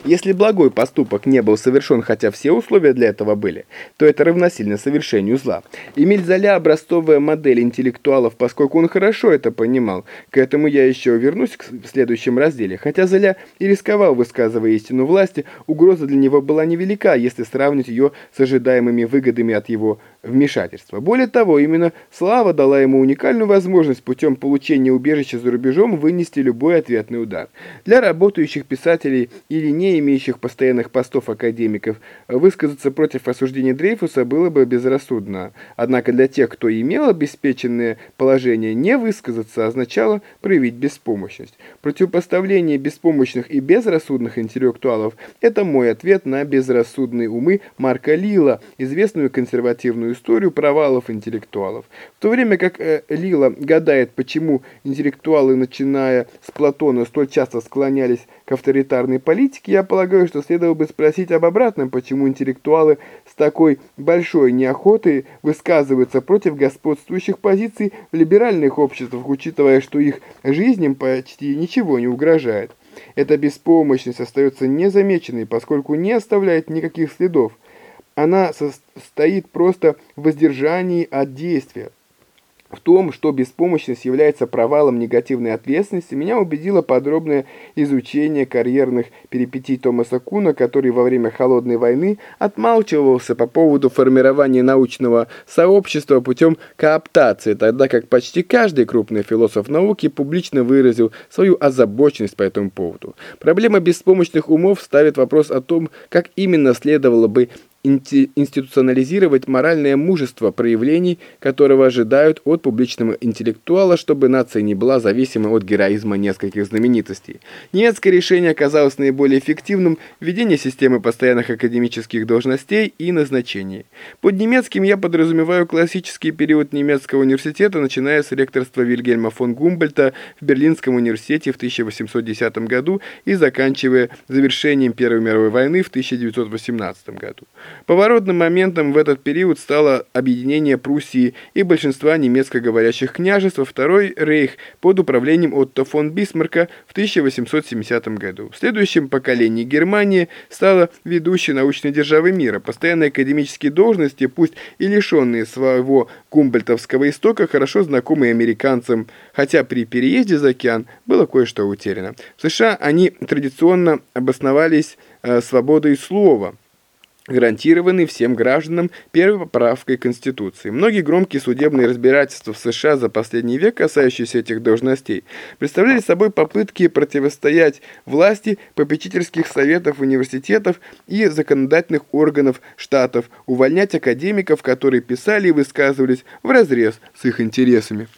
Если благой поступок не был совершен, хотя все условия для этого были, то это равносильно совершению зла. Эмиль Золя – образцовая модель интеллектуалов, поскольку он хорошо это понимал. К этому я еще вернусь в следующем разделе. Хотя Золя и рисковал, высказывая истину власти, угроза для него была невелика, если сравнить ее с ожидаемыми выгодами от его вмешательства. Более того, именно слава дала ему уникальную возможность путем получения убежища за рубежом вынести любой ответный удар. Для работающих писателей или не имеющих постоянных постов академиков высказаться против осуждения Дрейфуса было бы безрассудно. Однако для тех, кто имел обеспеченное положение, не высказаться означало проявить беспомощность. Противопоставление беспомощных и безрассудных интеллектуалов – это мой ответ на безрассудные умы Марка Лила, известную консервативную историю провалов интеллектуалов. В то время как Лила гадает, почему интеллектуалы, начиная с Платона, столь часто склонялись к авторитарной политике, я полагаю, что следовало бы спросить об обратном, почему интеллектуалы с такой большой неохотой высказываются против господствующих позиций в либеральных обществах, учитывая, что их жизням почти ничего не угрожает. Эта беспомощность остается незамеченной, поскольку не оставляет никаких следов. Она состоит просто в воздержании от действия. В том, что беспомощность является провалом негативной ответственности, меня убедило подробное изучение карьерных перипетий Томаса Куна, который во время Холодной войны отмалчивался по поводу формирования научного сообщества путем кооптации, тогда как почти каждый крупный философ науки публично выразил свою озабоченность по этому поводу. Проблема беспомощных умов ставит вопрос о том, как именно следовало бы институционализировать моральное мужество, проявлений которого ожидают от публичного интеллектуала, чтобы нация не была зависима от героизма нескольких знаменитостей. Немецкое решение оказалось наиболее эффективным – введение системы постоянных академических должностей и назначений. Под немецким я подразумеваю классический период немецкого университета, начиная с ректорства Вильгельма фон Гумбольдта в Берлинском университете в 1810 году и заканчивая завершением Первой мировой войны в 1918 году. Поворотным моментом в этот период стало объединение Пруссии и большинства немецкоговорящих княжеств во Второй рейх под управлением Отто фон Бисмарка в 1870 году. В следующем поколении Германия стала ведущей научной державой мира. Постоянные академические должности, пусть и лишенные своего гумбольдтовского истока, хорошо знакомые американцам, хотя при переезде за океан было кое-что утеряно. В США они традиционно обосновались свободой слова, гарантированный всем гражданам первой поправкой Конституции. Многие громкие судебные разбирательства в США за последний век, касающиеся этих должностей, представляли собой попытки противостоять власти попечительских советов университетов и законодательных органов штатов, увольнять академиков, которые писали и высказывались вразрез с их интересами.